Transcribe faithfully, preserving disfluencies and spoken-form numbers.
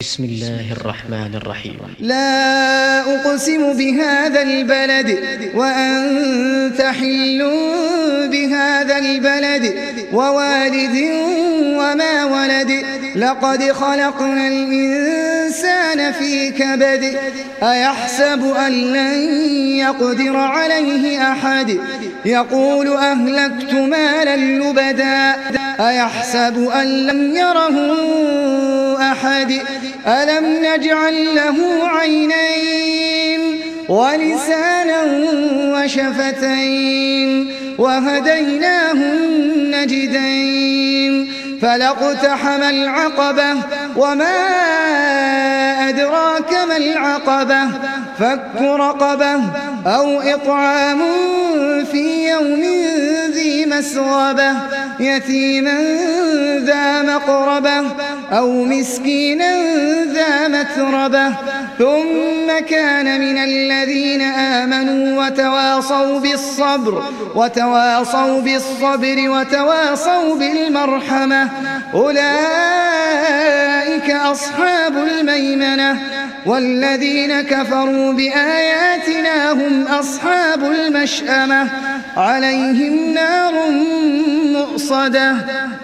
بسم الله الرحمن الرحيم. لا أقسم بهذا البلد وأنت حل بهذا البلد ووالد وما ولد لقد خلقنا الإنسان في كبد أيحسب أن لن يقدر عليه أحد يقول أهلكت مالا لبدا أيحسب أن لم يره أحد ألم نجعل له عينين ولسانا وشفتين وهديناه النجدين فلاقتحم العقبة وما أدراك ما العقبة فك رقبة أو إطعام في يوم ذي مسغبة يتيما ذا مقربة أو مسكينا ذا متربة ثم كان من الذين آمنوا وتواصوا بالصبر وتواصوا بالصبر وتواصوا بالمرحمة أولئك أصحاب الميمنة والذين كفروا بآياتنا هم أصحاب المشأمة عليهم نار مؤصدة